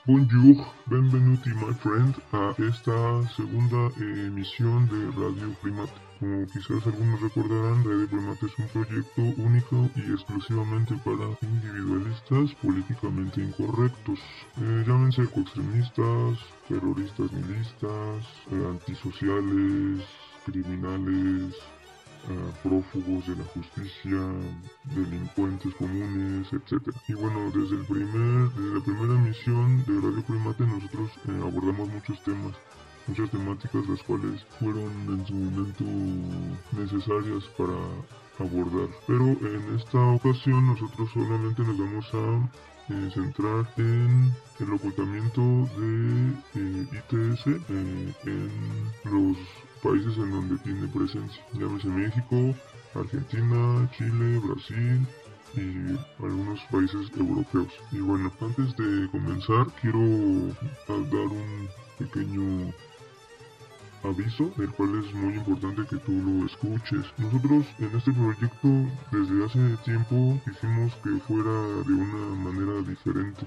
Bonjour, benvenuti my friend a esta segunda emisión de Radio Primate. Como quizás algunos recordarán, Radio Primate es un proyecto único y exclusivamente para individualistas políticamente incorrectos. Llámense ecoextremistas, terroristas nihilistas, antisociales, criminales, prófugos de la justicia, delincuentes comunes, etc. Y bueno, desde la primera emisión de Radio Primate nosotros abordamos muchos temas, muchas temáticas las cuales fueron en su momento necesarias para abordar. Pero en esta ocasión nosotros solamente nos vamos a centrar en el ocultamiento de ITS en los países en donde tiene presencia, llámese México, Argentina, Chile, Brasil y algunos países europeos. Y bueno, antes de comenzar quiero dar un pequeño aviso, el cual es muy importante que tú lo escuches. Nosotros en este proyecto desde hace tiempo quisimos que fuera de una manera diferente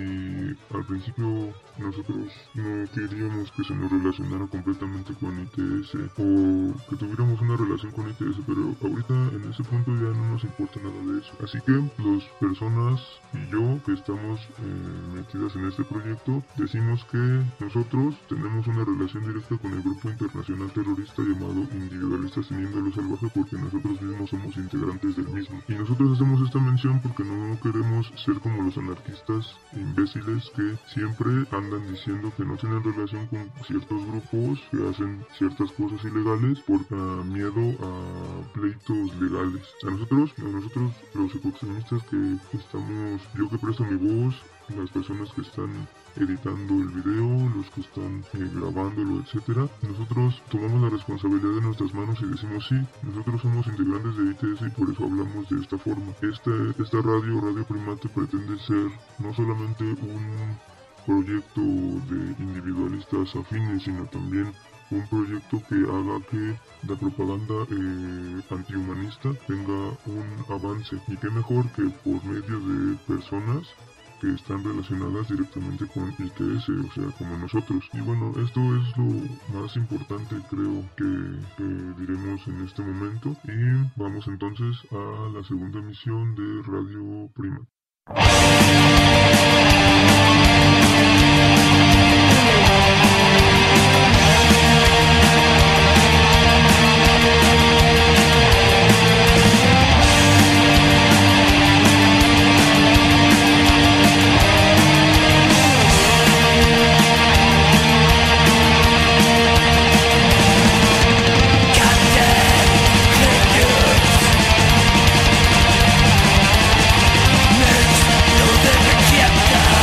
y al principio nosotros no queríamos que se nos relacionara completamente con ITS o que tuviéramos una relación con ITS, pero ahorita en ese punto ya no nos importa nada de eso. Así que las personas y yo que estamos metidas en este proyecto decimos que nosotros tenemos una relación directa con el grupo internacional terrorista llamado Individualistas sin Índole Salvaje, porque nosotros mismos somos integrantes del mismo. Y nosotros hacemos esta mención porque no queremos ser como los anarquistas imbéciles que siempre andan diciendo que no tienen relación con ciertos grupos que hacen ciertas cosas ilegales por miedo a pleitos legales. A nosotros los ecoextremistas que estamos, yo que presto mi voz, las personas que están editando el video, los que están grabándolo, etcétera, nosotros tomamos la responsabilidad en nuestras manos y decimos sí, nosotros somos integrantes de ITS y por eso hablamos de esta forma. Esta Radio Primate pretende ser no solamente un proyecto de individualistas afines, sino también un proyecto que haga que la propaganda antihumanista tenga un avance, y qué mejor que por medio de personas que están relacionadas directamente con ITS, o sea, como nosotros. Y bueno, esto es lo más importante, creo, que diremos en este momento. Y vamos entonces a la segunda emisión de Radio Primate. Quieta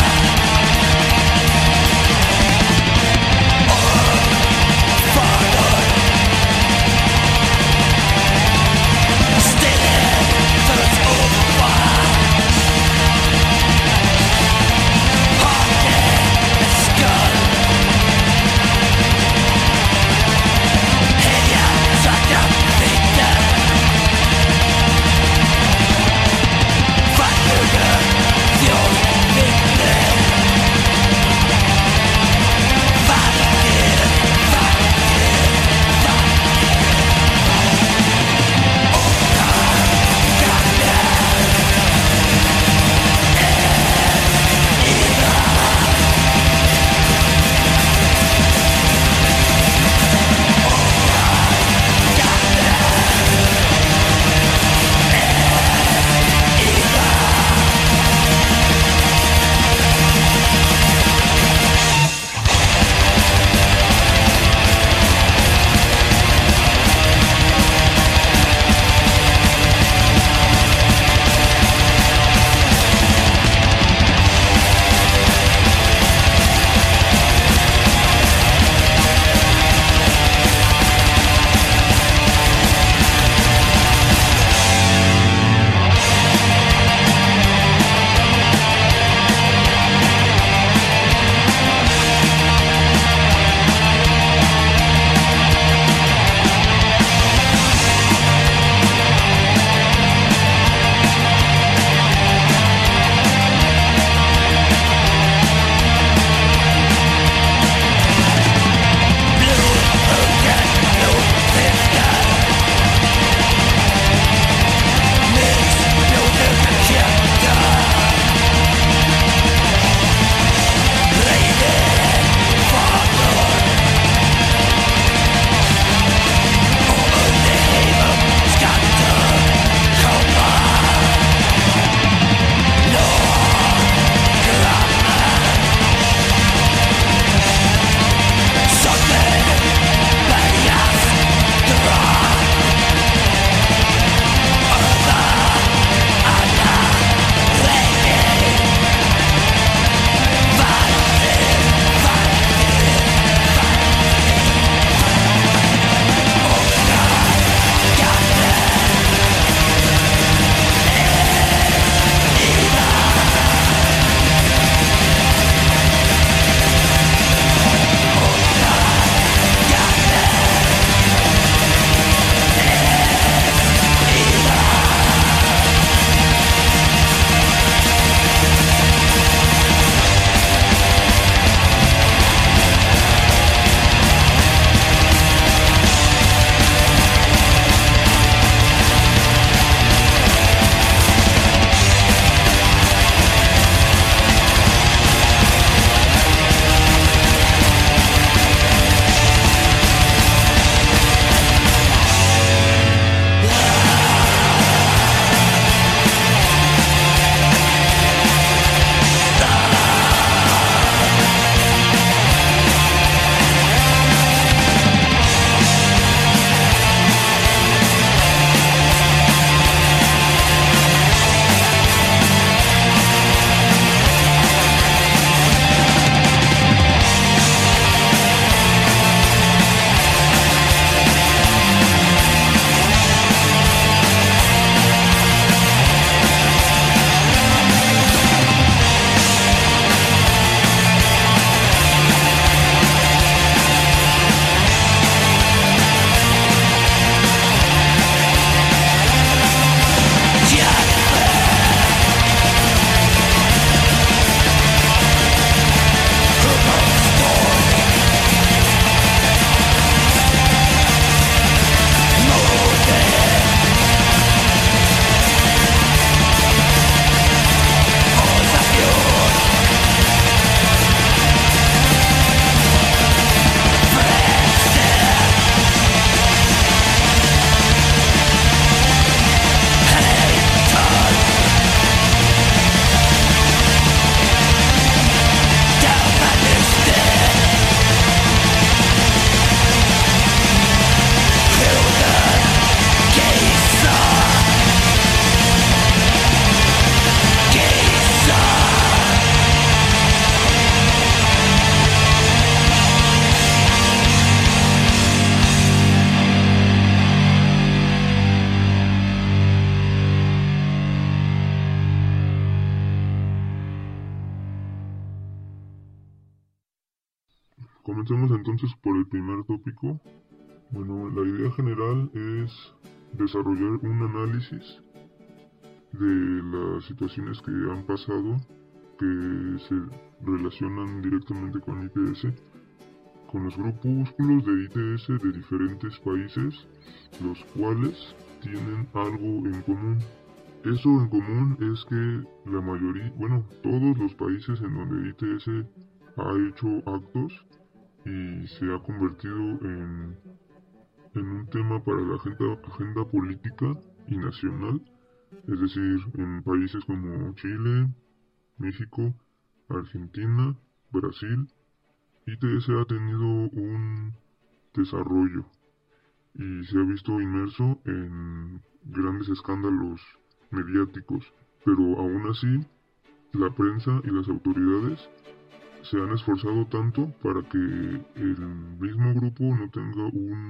Comenzamos entonces por el primer tópico. Bueno, la idea general es desarrollar un análisis de las situaciones que han pasado que se relacionan directamente con ITS, con los grupúsculos de ITS de diferentes países, los cuales tienen algo en común. Eso en común es que la mayoría, todos los países en donde ITS ha hecho actos y se ha convertido en un tema para la agenda política y nacional, es decir, en países como Chile, México, Argentina, Brasil, ITS ha tenido un desarrollo y se ha visto inmerso en grandes escándalos mediáticos, pero aún así la prensa y las autoridades se han esforzado tanto para que el mismo grupo no tenga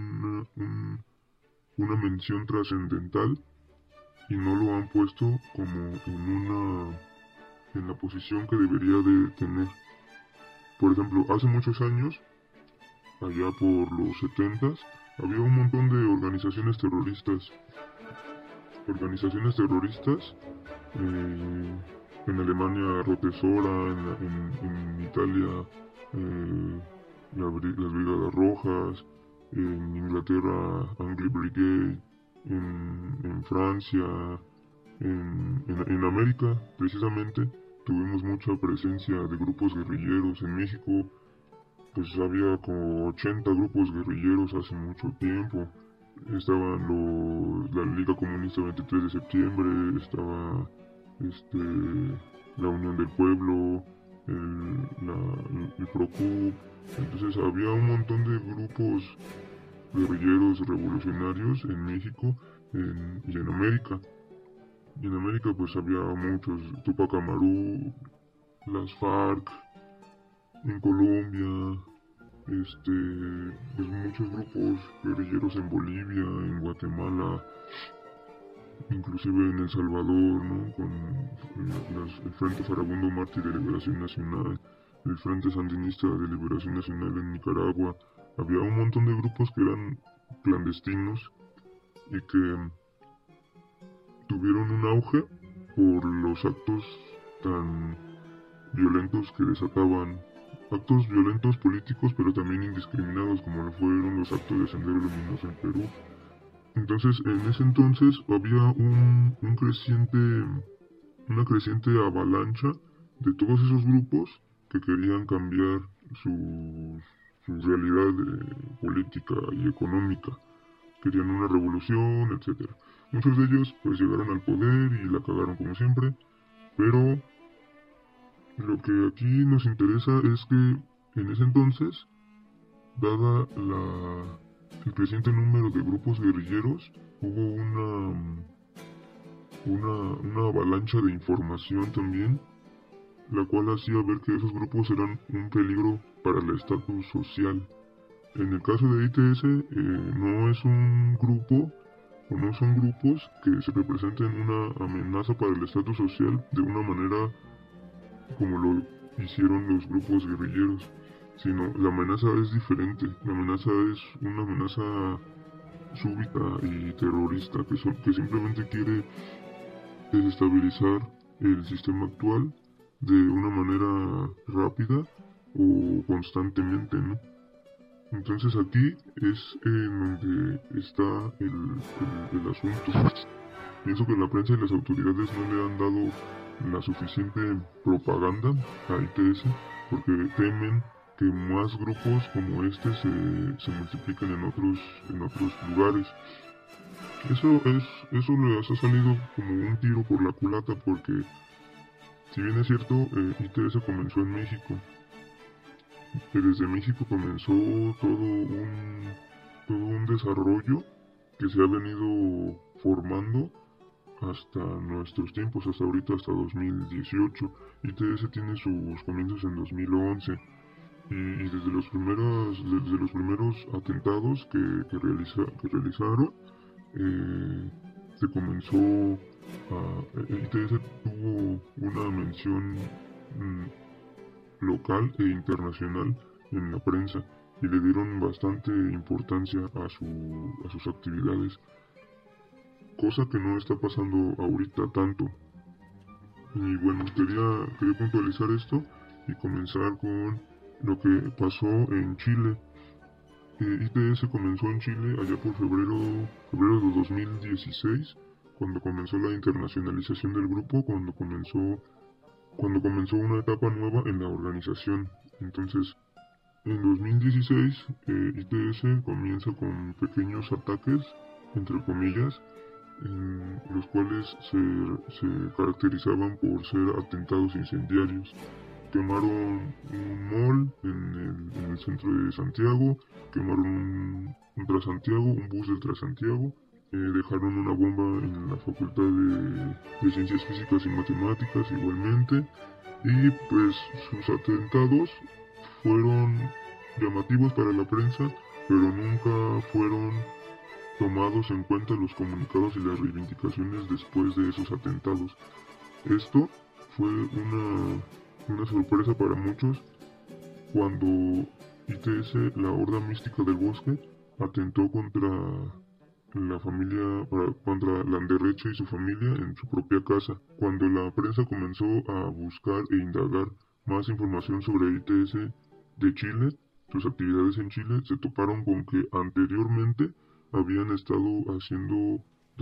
una mención trascendental y no lo han puesto como en la posición que debería de tener. Por ejemplo, hace muchos años, allá por los 70s, había un montón de organizaciones terroristas. En Alemania Rotesora, en Italia las Brigadas Rojas, en Inglaterra Angry Brigade, en Francia, en América precisamente tuvimos mucha presencia de grupos guerrilleros. En México pues había como 80 grupos guerrilleros hace mucho tiempo. Estaban la Liga Comunista 23 de septiembre, estaba la Unión del Pueblo, el PROCUP. Entonces había un montón de grupos guerrilleros revolucionarios en México y en América. Y en América pues había muchos, Tupac Amaru, las FARC, en Colombia, pues muchos grupos guerrilleros en Bolivia, en Guatemala, inclusive en El Salvador, ¿no? Con el Frente Farabundo Mártir de Liberación Nacional, el Frente Sandinista de Liberación Nacional en Nicaragua. Había un montón de grupos que eran clandestinos y que tuvieron un auge por los actos tan violentos que desataban, actos violentos políticos pero también indiscriminados, como lo fueron los actos de Sendero Luminoso en Perú. Entonces, en ese entonces había una creciente avalancha de todos esos grupos que querían cambiar su realidad política y económica. Querían una revolución, etc. Muchos de ellos pues llegaron al poder y la cagaron como siempre, pero lo que aquí nos interesa es que en ese entonces, dada el creciente número de grupos guerrilleros, hubo una avalancha de información también, la cual hacía ver que esos grupos eran un peligro para el estatus social. En el caso de ITS, no es un grupo o no son grupos que se representen una amenaza para el estatus social de una manera como lo hicieron los grupos guerrilleros, sino la amenaza es diferente. La amenaza es una amenaza súbita y terrorista que simplemente quiere desestabilizar el sistema actual de una manera rápida o constantemente, ¿no? Entonces aquí es en donde está el asunto. Pienso que la prensa y las autoridades no le han dado la suficiente propaganda a ITS porque temen que más grupos como este se multipliquen en otros lugares. Eso les ha salido como un tiro por la culata, porque si bien es cierto, ITS comenzó en México, que desde México comenzó todo un desarrollo que se ha venido formando hasta nuestros tiempos, hasta ahorita, hasta 2018. ITS tiene sus comienzos en 2011 y desde los primeros atentados que realizaron, se comenzó ITS tuvo una mención local e internacional en la prensa y le dieron bastante importancia a sus actividades, cosa que no está pasando ahorita tanto. Y bueno, quería puntualizar esto y comenzar con lo que pasó en Chile. ITS comenzó en Chile allá por febrero de 2016, cuando comenzó la internacionalización del grupo, cuando comenzó una etapa nueva en la organización. Entonces, en 2016, ITS comienza con pequeños ataques, entre comillas, en los cuales se caracterizaban por ser atentados incendiarios. Quemaron un mall en el centro de Santiago, quemaron un Transantiago, un bus del Transantiago, dejaron una bomba en la Facultad de Ciencias Físicas y Matemáticas igualmente, y pues sus atentados fueron llamativos para la prensa, pero nunca fueron tomados en cuenta los comunicados y las reivindicaciones después de esos atentados. Esto fue una sorpresa para muchos cuando ITS, la Horda Mística del Bosque, atentó contra contra Landerreche y su familia en su propia casa. Cuando la prensa comenzó a buscar e indagar más información sobre ITS de Chile, sus actividades en Chile, se toparon con que anteriormente habían estado haciendo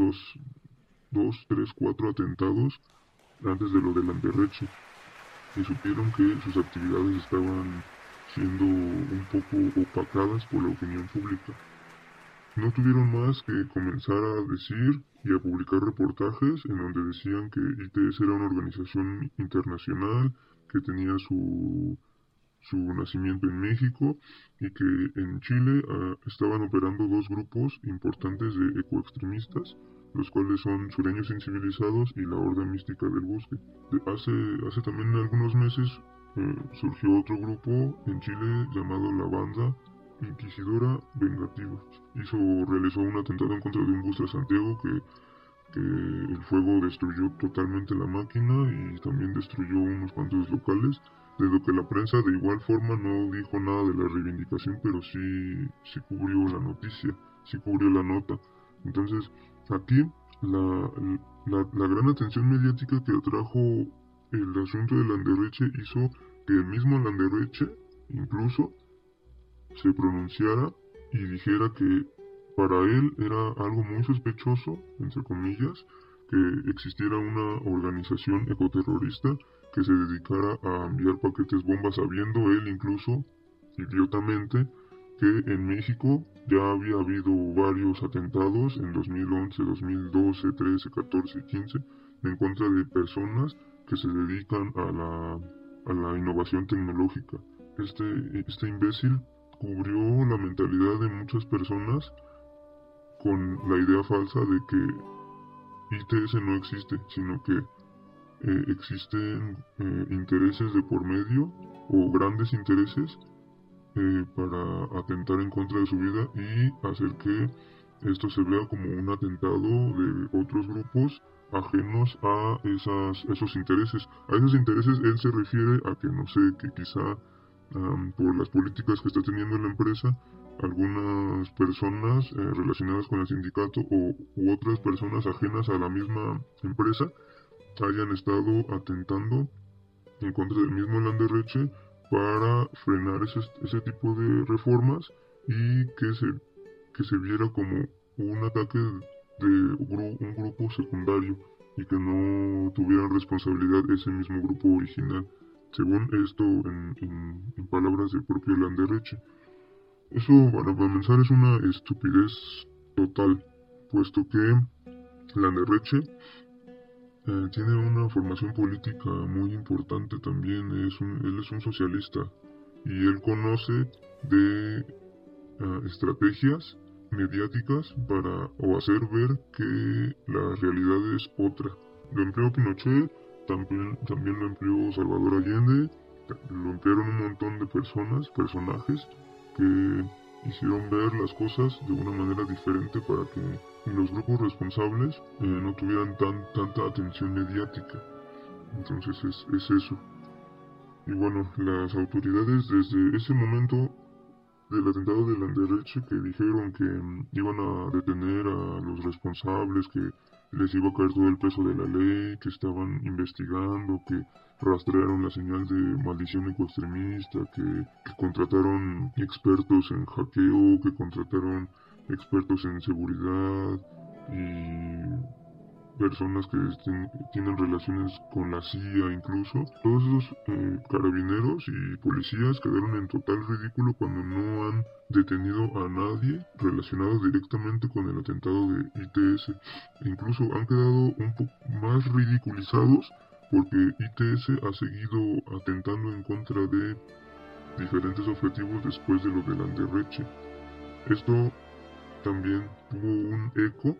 4 atentados antes de lo de Landerreche, y supieron que sus actividades estaban siendo un poco opacadas por la opinión pública. No tuvieron más que comenzar a decir y a publicar reportajes en donde decían que ITS era una organización internacional, que tenía su nacimiento en México y que en Chile estaban operando 2 grupos importantes de ecoextremistas, los cuales son Sureños Incivilizados y la Horda Mística del Bosque. Hace también algunos meses surgió otro grupo en Chile llamado la Banda Inquisidora Vengativa. Realizó un atentado en contra de un bus de Santiago que el fuego destruyó totalmente la máquina y también destruyó unos cuantos locales, de lo que la prensa de igual forma no dijo nada de la reivindicación, pero sí cubrió la noticia, sí cubrió la nota. Entonces, aquí la gran atención mediática que atrajo el asunto de Landerreche hizo que el mismo Landerreche incluso se pronunciara y dijera que para él era algo muy sospechoso, entre comillas, que existiera una organización ecoterrorista que se dedicara a enviar paquetes bombas, sabiendo él incluso, idiotamente, que en México ya había habido varios atentados en 2011, 2012, 13, 14 y 15 en contra de personas que se dedican a la innovación tecnológica. Este imbécil cubrió la mentalidad de muchas personas con la idea falsa de que ITS no existe, sino que existen intereses de por medio o grandes intereses para atentar en contra de su vida y hacer que esto se vea como un atentado de otros grupos ajenos a esos intereses. A esos intereses él se refiere a que, no sé, que quizá por las políticas que está teniendo la empresa, algunas personas relacionadas con el sindicato u otras personas ajenas a la misma empresa hayan estado atentando en contra del mismo Landerreche para frenar ese tipo de reformas y que se viera como un ataque de un grupo secundario y que no tuvieran responsabilidad ese mismo grupo original, según esto en palabras del propio Landerreche. Eso, para comenzar, es una estupidez total, puesto que Landerreche tiene una formación política muy importante también. Él es un socialista y él conoce de estrategias mediáticas para hacer ver que la realidad es otra. Lo empleó Pinochet, también lo empleó Salvador Allende, lo emplearon un montón de personajes que hicieron ver las cosas de una manera diferente para que los grupos responsables no tuvieran tanta atención mediática. Entonces es eso. Y bueno, las autoridades desde ese momento del atentado de Landerreche, que dijeron que iban a detener a los responsables, que les iba a caer todo el peso de la ley, que estaban investigando, que rastrearon la señal de maldición ecoextremista, que contrataron expertos en hackeo, que contrataron expertos en seguridad y personas que tienen relaciones con la CIA incluso. Todos esos carabineros y policías quedaron en total ridículo cuando no han detenido a nadie relacionado directamente con el atentado de ITS. E incluso han quedado un poco más ridiculizados porque ITS ha seguido atentando en contra de diferentes objetivos después de lo de Landerreche. Esto también tuvo un eco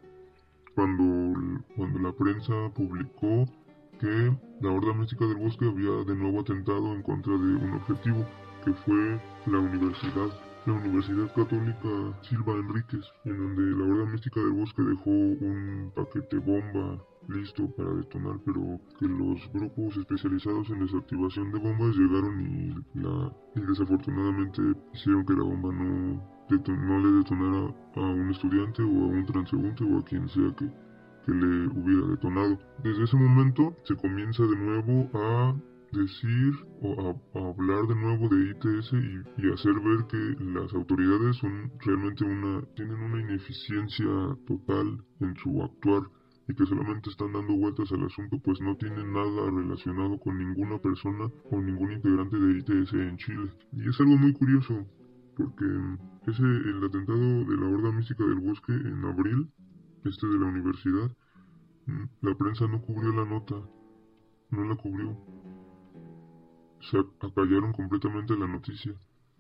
cuando la prensa publicó que la Horda Mística del Bosque había de nuevo atentado en contra de un objetivo, que fue la Universidad Católica Silva Enríquez, en donde la Horda Mística del Bosque dejó un paquete bomba listo para detonar, pero que los grupos especializados en desactivación de bombas llegaron y desafortunadamente hicieron que la bomba no le detonara a un estudiante o a un transeúnte o a quien sea que le hubiera detonado. Desde ese momento se comienza de nuevo a decir o a hablar de nuevo de ITS y hacer ver que las autoridades tienen una ineficiencia total en su actuar y que solamente están dando vueltas al asunto, pues no tienen nada relacionado con ninguna persona o ningún integrante de ITS en Chile. Y es algo muy curioso, porque el atentado de la Horda Mística del Bosque en abril, de la universidad, la prensa no cubrió la nota, no la cubrió. Se acallaron completamente la noticia,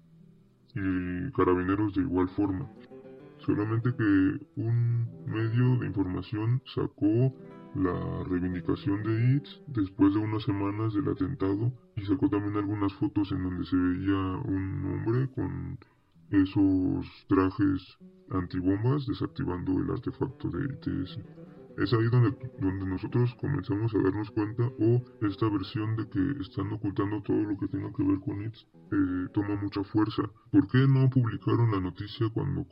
y Carabineros de igual forma. Solamente que un medio de información sacó la reivindicación de ITS después de unas semanas del atentado y sacó también algunas fotos en donde se veía un hombre con esos trajes antibombas desactivando el artefacto de ITS. Es ahí donde nosotros comenzamos a darnos cuenta, esta versión de que están ocultando todo lo que tenga que ver con ITS toma mucha fuerza. ¿Por qué no publicaron la noticia cuando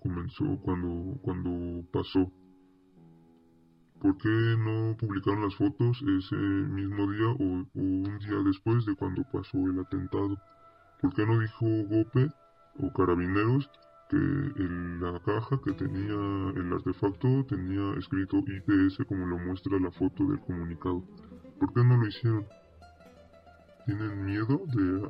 pasó? ¿Por qué no publicaron las fotos ese mismo día o un día después de cuando pasó el atentado? ¿Por qué no dijo GOPE o Carabineros que en la caja que tenía el artefacto tenía escrito ITS como lo muestra la foto del comunicado? ¿Por qué no lo hicieron? ¿Tienen miedo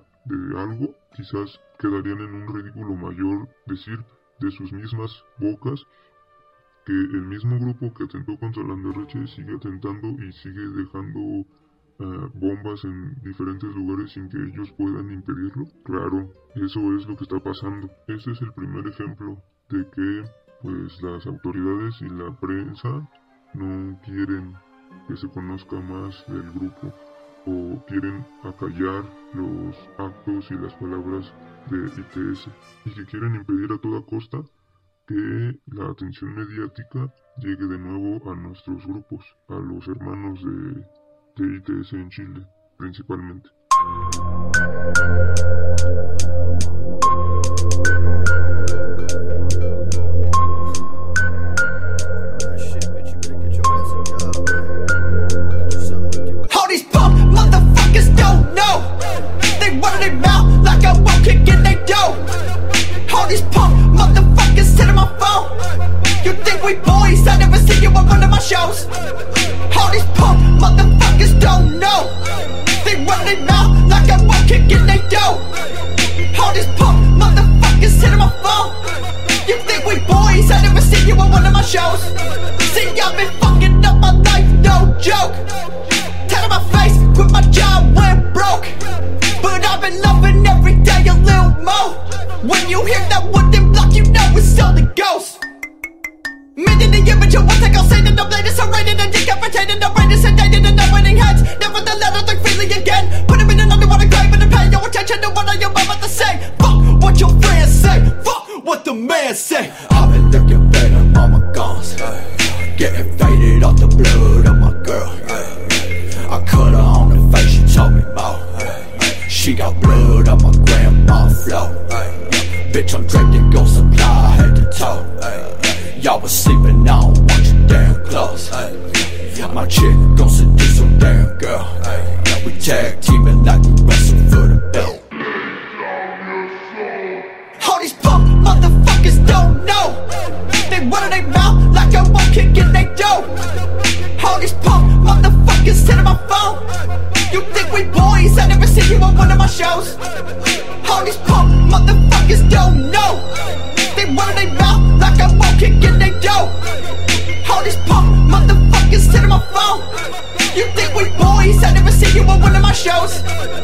de algo? Quizás quedarían en un ridículo mayor decir de sus mismas bocas que el mismo grupo que atentó contra Landerreche sigue atentando y sigue dejando bombas en diferentes lugares sin que ellos puedan impedirlo. Claro, eso es lo que está pasando. Ese es el primer ejemplo de que pues las autoridades y la prensa no quieren que se conozca más del grupo o quieren acallar los actos y las palabras de ITS y que quieren impedir a toda costa que la atención mediática llegue de nuevo a nuestros grupos, a los hermanos de ITS en Chile, principalmente. She got up my grandma flow. Bitch, I'm drinking Gold Supply head to toe. Y'all was sleeping, I don't want your damn clothes. My chick gon' seduce some damn girl. Now we tag teaming like we wrestle for the belt. All these punk motherfuckers don't know. They run their mouth like I won't kick in they dough. All these punk motherfuckers sending my phone. You think we boys? I never seen you on one of my shows. All these punk motherfuckers don't know. They run their mouth like I won't kick in they dough. All these punk motherfuckers sending my phone. You think we boys? I never seen you on one of my shows.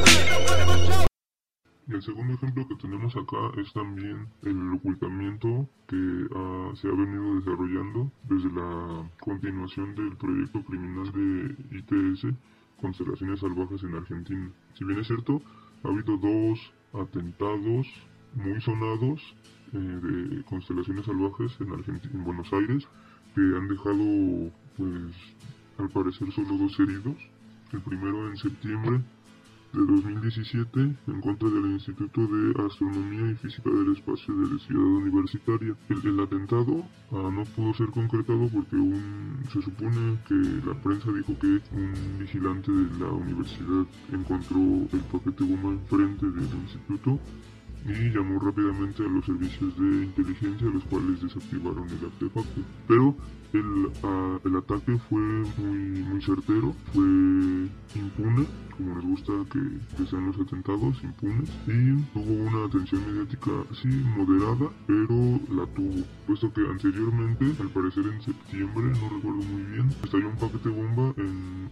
Y el segundo ejemplo que tenemos acá es también el ocultamiento que se ha venido desarrollando desde la continuación del proyecto criminal de ITS, Constelaciones Salvajes en Argentina. Si bien es cierto, ha habido 2 atentados muy sonados de constelaciones salvajes en Argentina, en Buenos Aires, que han dejado, pues, al parecer solo 2 heridos. El primero en septiembre de 2017 en contra del Instituto de Astronomía y Física del Espacio de la Ciudad Universitaria. El atentado no pudo ser concretado porque se supone que la prensa dijo que un vigilante de la universidad encontró el paquete bomba enfrente del instituto y llamó rápidamente a los servicios de inteligencia, los cuales desactivaron el artefacto. Pero el ataque fue muy certero, fue impune, como les gusta que sean los atentados, impunes, y tuvo una atención mediática, sí, moderada, pero la tuvo, puesto que anteriormente, al parecer en septiembre, no recuerdo muy bien, estalló un paquete bomba en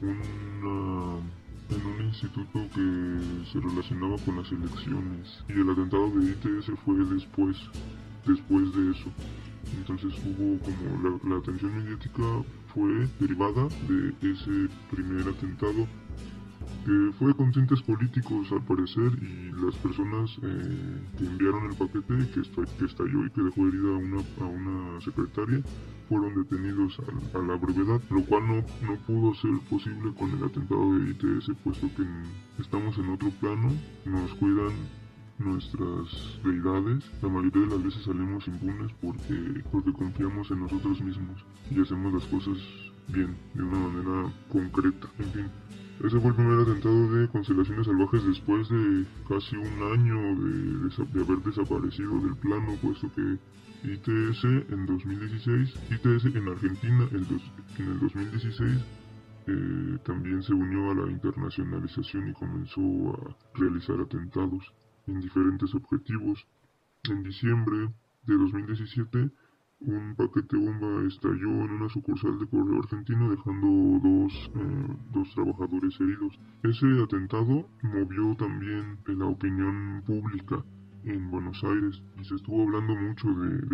un instituto que se relacionaba con las elecciones, y el atentado de ITS fue después de eso. Entonces hubo como la atención mediática fue derivada de ese primer atentado, que fue con tintes políticos al parecer, y las personas que enviaron el paquete que estalló y que dejó herida a una secretaria fueron detenidos a la brevedad, lo cual no pudo ser posible con el atentado de ITS, puesto que estamos en otro plano, nos cuidan nuestras deidades. La mayoría de las veces salimos impunes porque confiamos en nosotros mismos y hacemos las cosas bien, de una manera concreta. En fin, ese fue el primer atentado de Constelaciones Salvajes después de casi un año de haber desaparecido del plano, puesto que ITS en 2016, ITS en Argentina en el 2016 también se unió a la internacionalización y comenzó a realizar atentados en diferentes objetivos. En diciembre de 2017, un paquete bomba estalló en una sucursal de Correo Argentino, dejando dos trabajadores heridos. Ese atentado movió también la opinión pública en Buenos Aires y se estuvo hablando mucho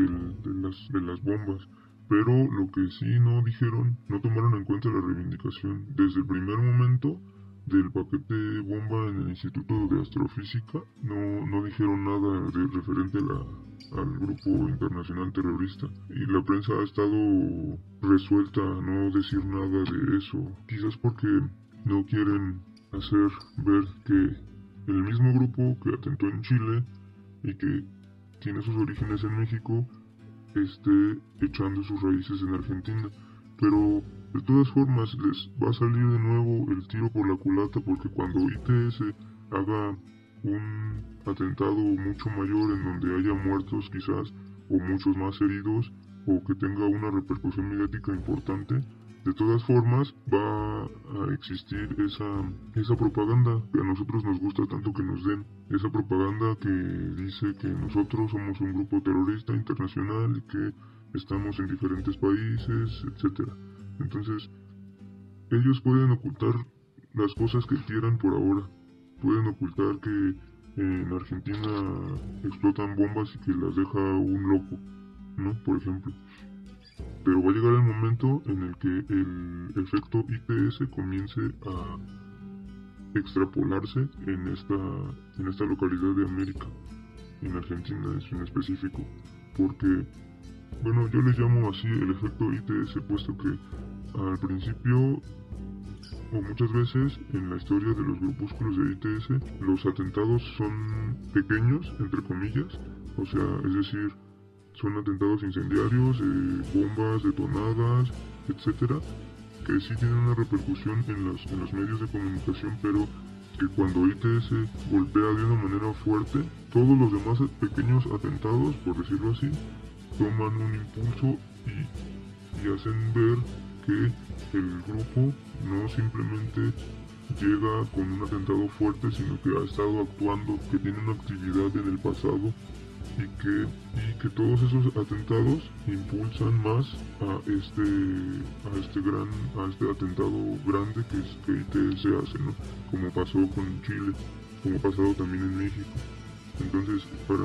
de las bombas, pero lo que sí no tomaron en cuenta la reivindicación desde el primer momento del paquete bomba en el Instituto de Astrofísica. No dijeron nada referente al grupo internacional terrorista, y la prensa ha estado resuelta a no decir nada de eso, quizás porque no quieren hacer ver que el mismo grupo que atentó en Chile y que tiene sus orígenes en México esté echando sus raíces en Argentina. Pero de todas formas les va a salir de nuevo el tiro por la culata, porque cuando ITS haga un atentado mucho mayor en donde haya muertos quizás, o muchos más heridos, o que tenga una repercusión mediática importante, de todas formas va a existir esa propaganda que a nosotros nos gusta tanto que nos den, esa propaganda que dice que nosotros somos un grupo terrorista internacional y que estamos en diferentes países, etc. Entonces, ellos pueden ocultar las cosas que quieran por ahora. Pueden ocultar que en Argentina explotan bombas y que las deja un loco, ¿no? Por ejemplo. Pero va a llegar el momento en el que el efecto ITS comience a extrapolarse en esta localidad de América, en Argentina en específico, porque, bueno, yo le llamo así el efecto ITS, puesto que al principio o muchas veces en la historia de los grupúsculos de ITS, los atentados son pequeños, entre comillas, o sea, es decir, son atentados incendiarios, bombas detonadas, etcétera, que sí tienen una repercusión en los medios de comunicación, pero que cuando ITS golpea de una manera fuerte, todos los demás pequeños atentados, por decirlo así, toman un impulso y hacen ver que el grupo no simplemente llega con un atentado fuerte, sino que ha estado actuando, que tiene una actividad en el pasado y que todos esos atentados impulsan más a este atentado grande que ITS hace, ¿no? Como pasó con Chile, como ha pasado también en México. Entonces, para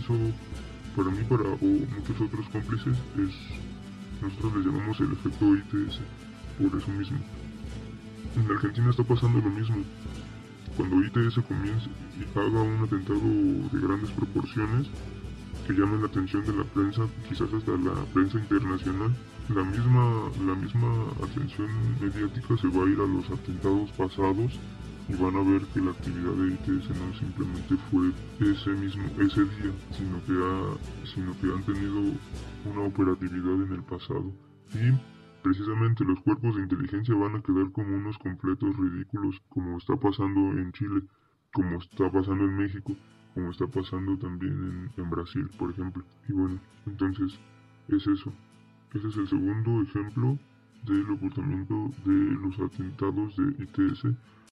muchos otros cómplices, nosotros les llamamos el efecto ITS, por eso mismo. En Argentina está pasando lo mismo. Cuando ITS comience y haga un atentado de grandes proporciones, que llame la atención de la prensa, quizás hasta la prensa internacional, la misma atención mediática se va a ir a los atentados pasados y van a ver que la actividad de ITS no simplemente fue ese día, sino que han tenido una operatividad en el pasado. Y precisamente los cuerpos de inteligencia van a quedar como unos completos ridículos, como está pasando en Chile, como está pasando en México, como está pasando también en Brasil, por ejemplo. Y bueno, entonces es eso. Ese es el segundo ejemplo del ocultamiento de los atentados de ITS.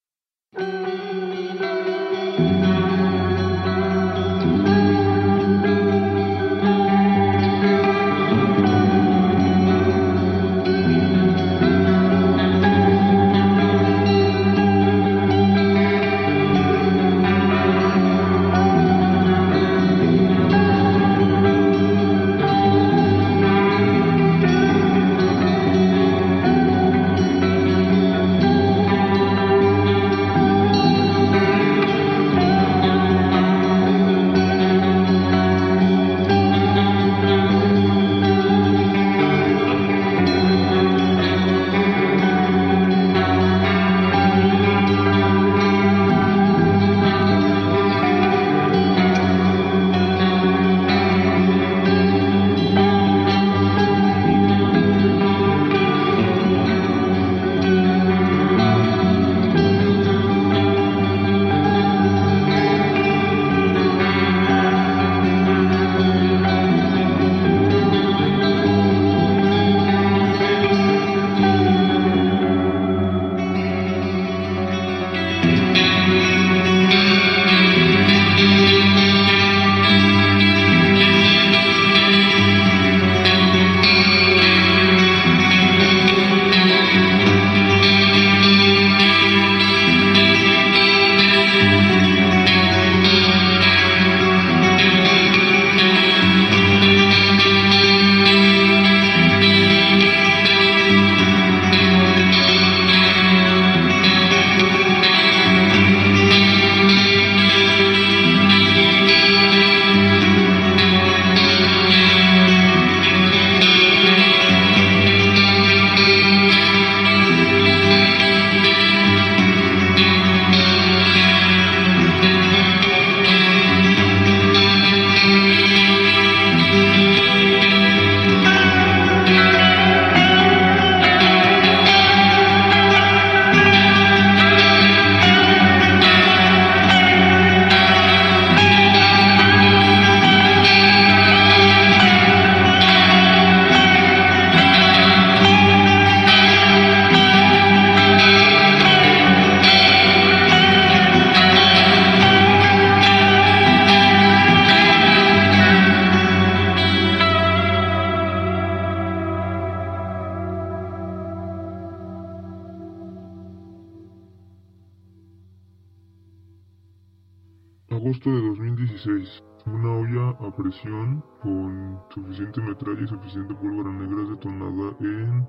Agosto de 2016. Una olla a presión con suficiente metralla y suficiente pólvora negra es detonada en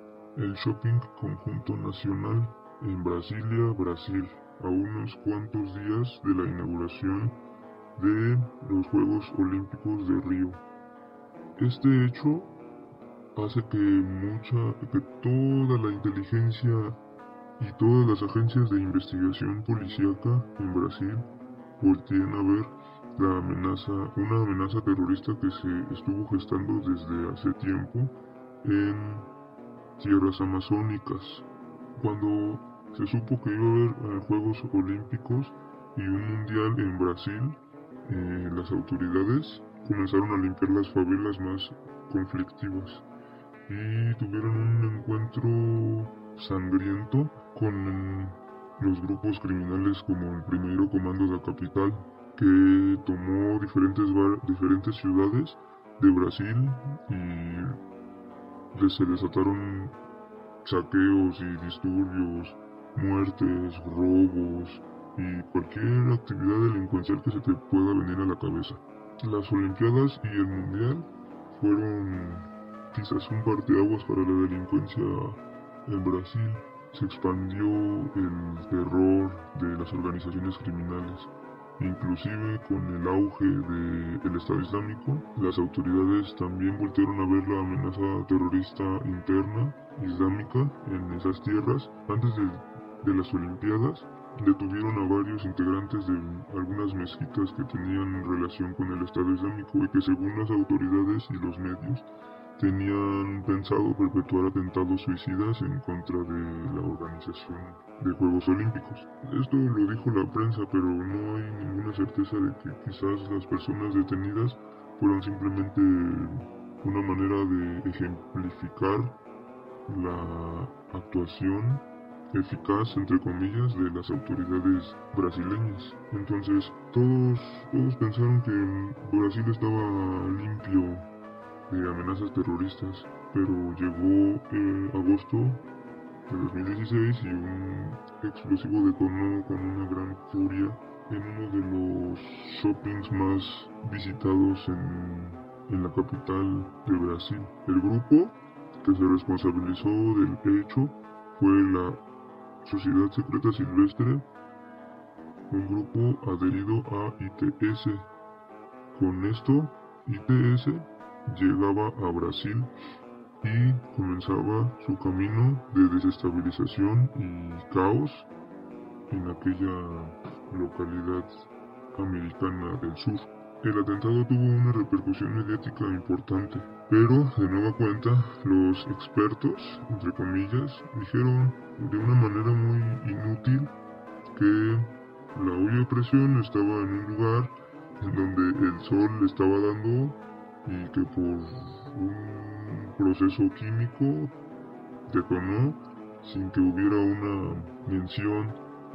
el Shopping Conjunto Nacional en Brasilia, Brasil, a unos cuantos días de la inauguración de los Juegos Olímpicos de Río. Este hecho hace que toda la inteligencia y todas las agencias de investigación policíaca en Brasil voltean a ver una amenaza terrorista que se estuvo gestando desde hace tiempo en tierras amazónicas. Cuando se supo que iba a haber Juegos Olímpicos y un mundial en Brasil, las autoridades comenzaron a limpiar las favelas más conflictivas y tuvieron un encuentro sangriento con los grupos criminales como el Primeiro Comando da Capital, que tomó diferentes ciudades de Brasil y se desataron saqueos y disturbios, muertes, robos y cualquier actividad delincuencial que se te pueda venir a la cabeza. Las Olimpiadas y el Mundial fueron quizás un parteaguas para la delincuencia en Brasil. Se expandió el terror de las organizaciones criminales. Inclusive con el auge del Estado Islámico, las autoridades también voltearon a ver la amenaza terrorista interna islámica en esas tierras. Antes de las Olimpiadas, detuvieron a varios integrantes de algunas mezquitas que tenían relación con el Estado Islámico y que, según las autoridades y los medios, tenían pensado perpetuar atentados suicidas en contra de la organización de Juegos Olímpicos. Esto lo dijo la prensa, pero no hay ninguna certeza de que quizás las personas detenidas fueron simplemente una manera de ejemplificar la actuación eficaz, entre comillas, de las autoridades brasileñas. Entonces todos pensaron que Brasil estaba limpio de amenazas terroristas, pero llegó agosto de 2016 y un explosivo detonó con una gran furia en uno de los shoppings más visitados en la capital de Brasil. El grupo que se responsabilizó del hecho fue la Sociedad Secreta Silvestre, un grupo adherido a ITS. Con esto, ITS llegaba a Brasil y comenzaba su camino de desestabilización y caos en aquella localidad americana del sur. El atentado tuvo una repercusión mediática importante, pero de nueva cuenta los expertos, entre comillas, dijeron de una manera muy inútil que la olla de presión estaba en un lugar en donde el sol le estaba dando y que por un proceso químico detonó sin que hubiera una mención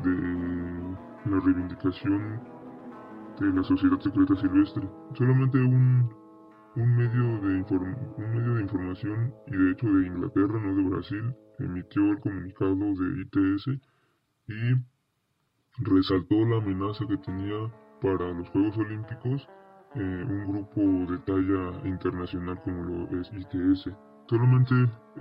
de la reivindicación de la Sociedad Secreta Silvestre. Solamente un medio de información, y de hecho de Inglaterra, no de Brasil, emitió el comunicado de ITS y resaltó la amenaza que tenía para los Juegos Olímpicos un grupo de talla internacional como lo es ITS. Solamente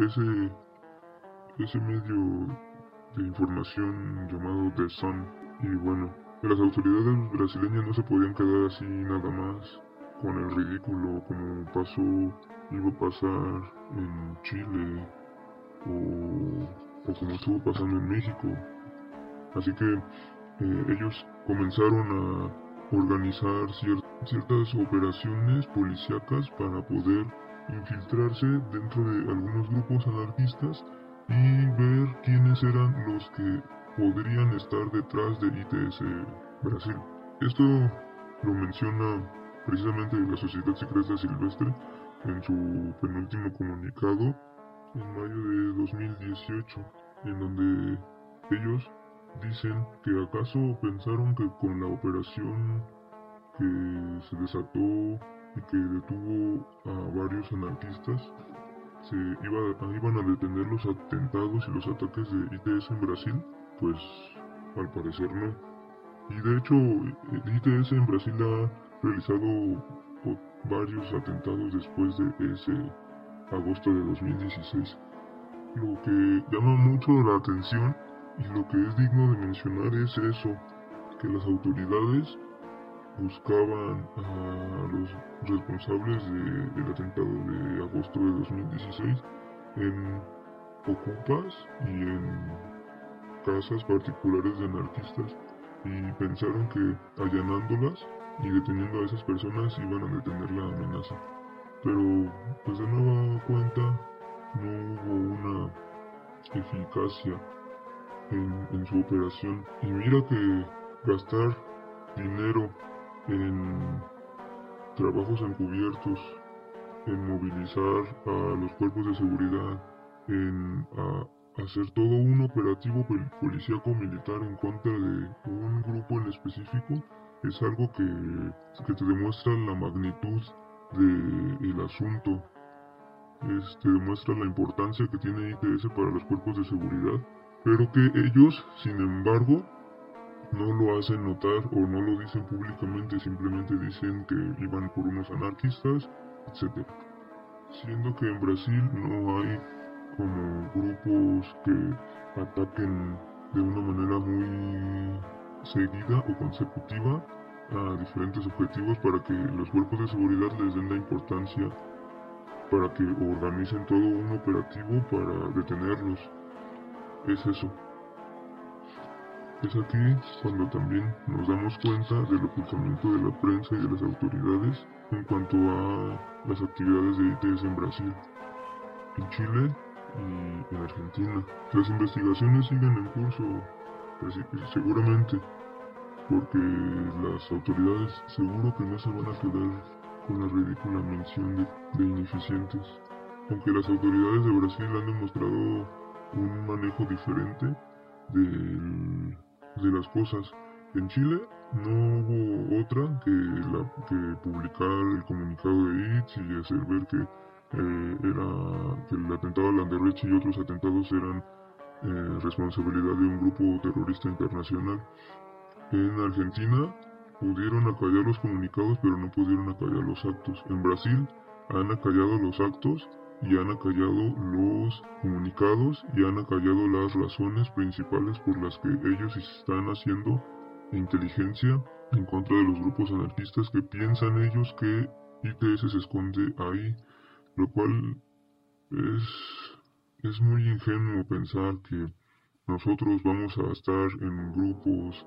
ese medio de información llamado The Sun. Y bueno, las autoridades brasileñas no se podían quedar así nada más con el ridículo como iba a pasar en Chile o como estuvo pasando en México. Así que ellos comenzaron a organizar ciertas operaciones policíacas para poder infiltrarse dentro de algunos grupos anarquistas y ver quiénes eran los que podrían estar detrás de ITS Brasil. Esto lo menciona precisamente la Sociedad Secreta Silvestre en su penúltimo comunicado en mayo de 2018, en donde ellos dicen que acaso pensaron que con la operación que se desató y que detuvo a varios anarquistas se iban a detener los atentados y los ataques de ITS en Brasil. Pues al parecer no. Y de hecho ITS en Brasil ha realizado varios atentados después de ese agosto de 2016. Lo que llama mucho la atención y lo que es digno de mencionar es eso, que las autoridades buscaban a los responsables del atentado de agosto de 2016 en Ocupas y en casas particulares de anarquistas y pensaron que allanándolas y deteniendo a esas personas iban a detener la amenaza. Pero pues de nueva cuenta no hubo una eficacia en su operación. Y mira que gastar dinero en trabajos encubiertos, en movilizar a los cuerpos de seguridad, en hacer todo un operativo policíaco militar en contra de un grupo en específico, es algo que te demuestra la magnitud del asunto. Te demuestra la importancia que tiene ITS para los cuerpos de seguridad, pero que ellos, sin embargo, no lo hacen notar o no lo dicen públicamente, simplemente dicen que iban por unos anarquistas, etc. Siendo que en Brasil no hay como grupos que ataquen de una manera muy seguida o consecutiva a diferentes objetivos para que los cuerpos de seguridad les den la importancia para que organicen todo un operativo para detenerlos. Es eso. Es aquí cuando también nos damos cuenta del ocultamiento de la prensa y de las autoridades en cuanto a las actividades de ITS en Brasil, en Chile y en Argentina. Las investigaciones siguen en curso, seguramente, porque las autoridades seguro que no se van a quedar con la ridícula mención de ineficientes. Aunque las autoridades de Brasil han demostrado un manejo diferente de las cosas. En Chile no hubo otra que publicar el comunicado de ITS y hacer ver que el atentado a Landerreche y otros atentados eran responsabilidad de un grupo terrorista internacional. En Argentina pudieron acallar los comunicados, pero no pudieron acallar los actos. En Brasil han acallado los actos y han acallado los comunicados y han acallado las razones principales por las que ellos están haciendo inteligencia en contra de los grupos anarquistas que piensan ellos que ITS se esconde ahí, lo cual es muy ingenuo pensar que nosotros vamos a estar en grupos,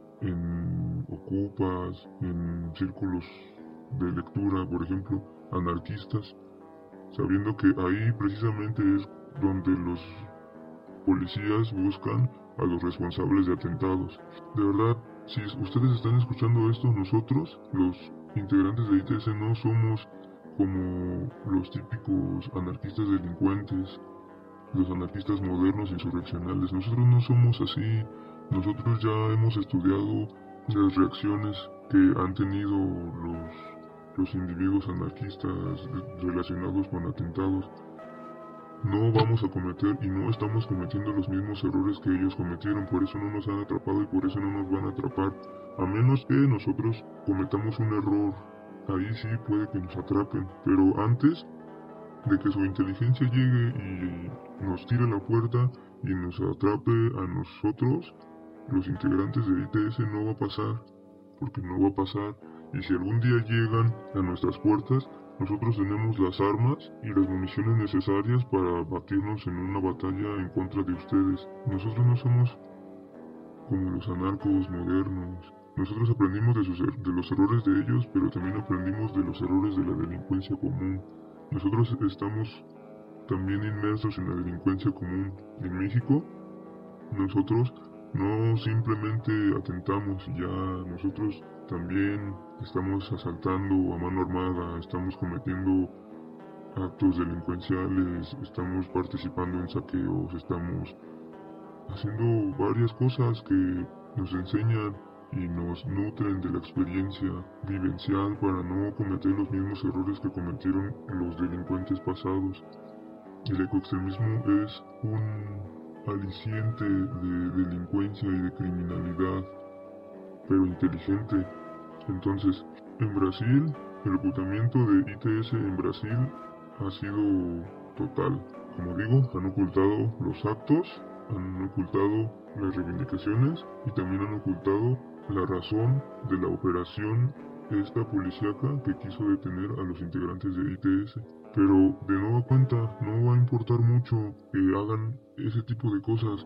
en ocupas, en círculos de lectura, por ejemplo, anarquistas, sabiendo que ahí precisamente es donde los policías buscan a los responsables de atentados. De verdad, si ustedes están escuchando esto, nosotros, los integrantes de ITS, no somos como los típicos anarquistas delincuentes, los anarquistas modernos insurreccionales. Nosotros no somos así. Nosotros ya hemos estudiado las reacciones que han tenido los individuos anarquistas relacionados con atentados. No vamos a cometer y no estamos cometiendo los mismos errores que ellos cometieron, por eso no nos han atrapado y por eso no nos van a atrapar, a menos que nosotros cometamos un error. Ahí sí puede que nos atrapen, pero antes de que su inteligencia llegue y nos tire la puerta y nos atrape a nosotros, los integrantes de ITS, no va a pasar, porque no va a pasar. Y si algún día llegan a nuestras puertas, nosotros tenemos las armas y las municiones necesarias para batirnos en una batalla en contra de ustedes. Nosotros no somos como los anarcos modernos. Nosotros aprendimos de los errores de ellos, pero también aprendimos de los errores de la delincuencia común. Nosotros estamos también inmersos en la delincuencia común. En México, nosotros no simplemente atentamos y ya, nosotros también estamos asaltando a mano armada, estamos cometiendo actos delincuenciales, estamos participando en saqueos, estamos haciendo varias cosas que nos enseñan y nos nutren de la experiencia vivencial para no cometer los mismos errores que cometieron los delincuentes pasados. El ecoextremismo es un aliciente de delincuencia y de criminalidad, pero inteligente. Entonces, en Brasil, el ocultamiento de ITS en Brasil ha sido total. Como digo, han ocultado los actos, han ocultado las reivindicaciones y también han ocultado la razón de la operación esta policíaca que quiso detener a los integrantes de ITS. Pero de nueva cuenta no va a importar mucho que hagan ese tipo de cosas.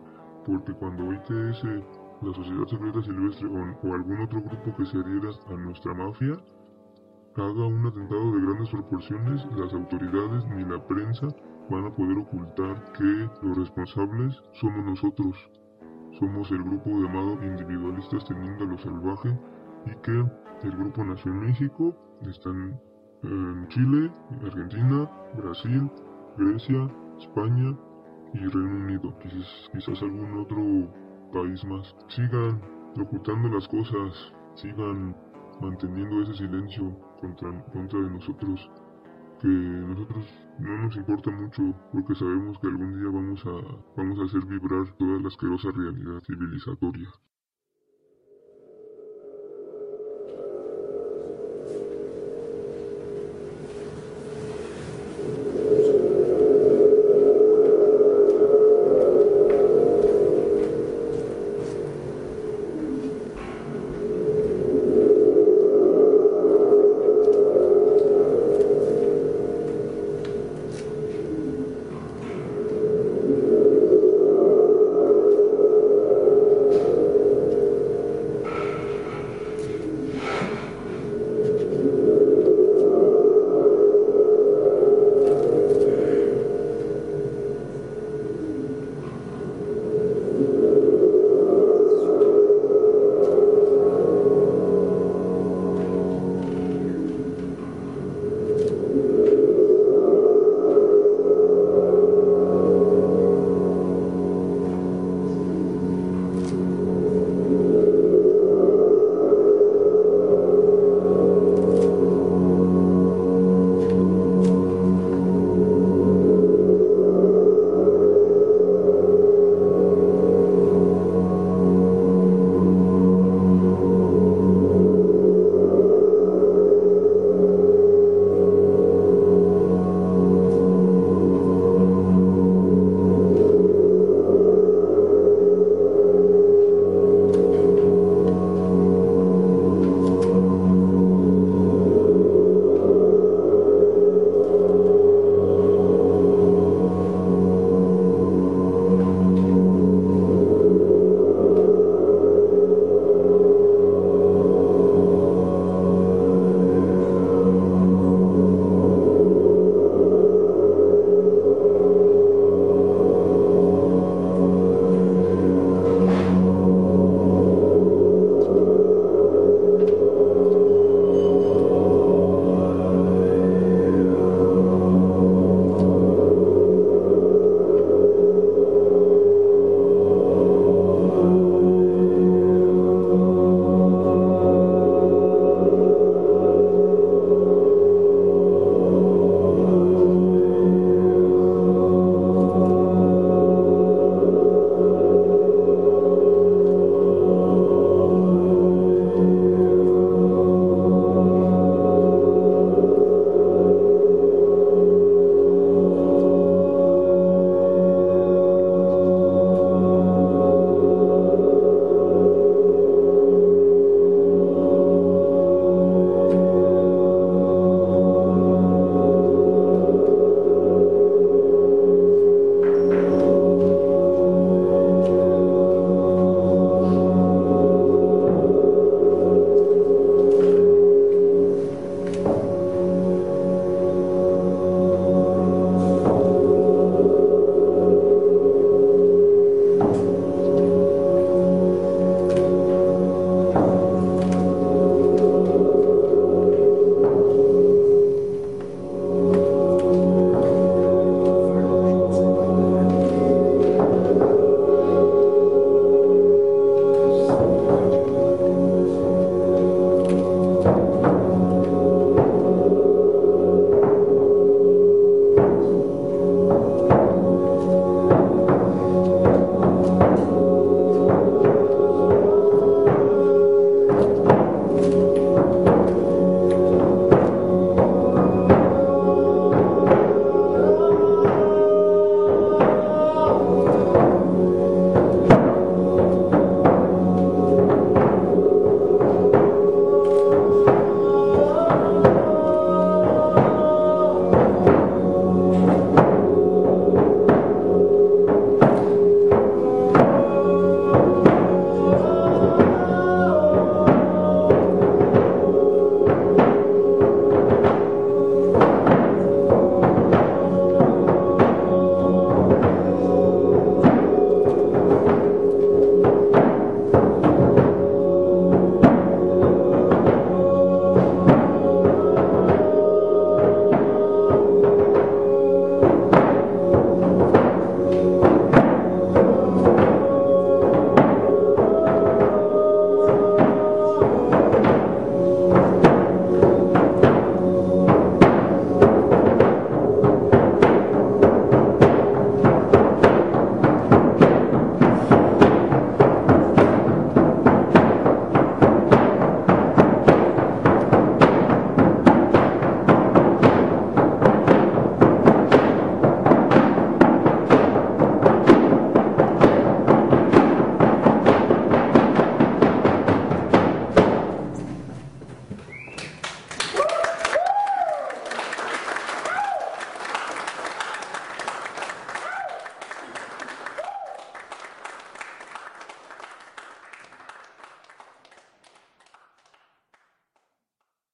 porque cuando ITS, la Sociedad Secreta Silvestre o algún otro grupo que se adhiera a nuestra mafia haga un atentado de grandes proporciones, las autoridades ni la prensa van a poder ocultar que los responsables somos nosotros. Somos el grupo llamado Individualistas Teniendo a lo Salvaje, y que el grupo nació en México, están en Chile, Argentina, Brasil, Grecia, España y Reino Unido, quizás algún otro país más. Sigan ocultando las cosas, sigan manteniendo ese silencio contra de nosotros, que nosotros no nos importa mucho, porque sabemos que algún día vamos a hacer vibrar toda la asquerosa realidad civilizatoria.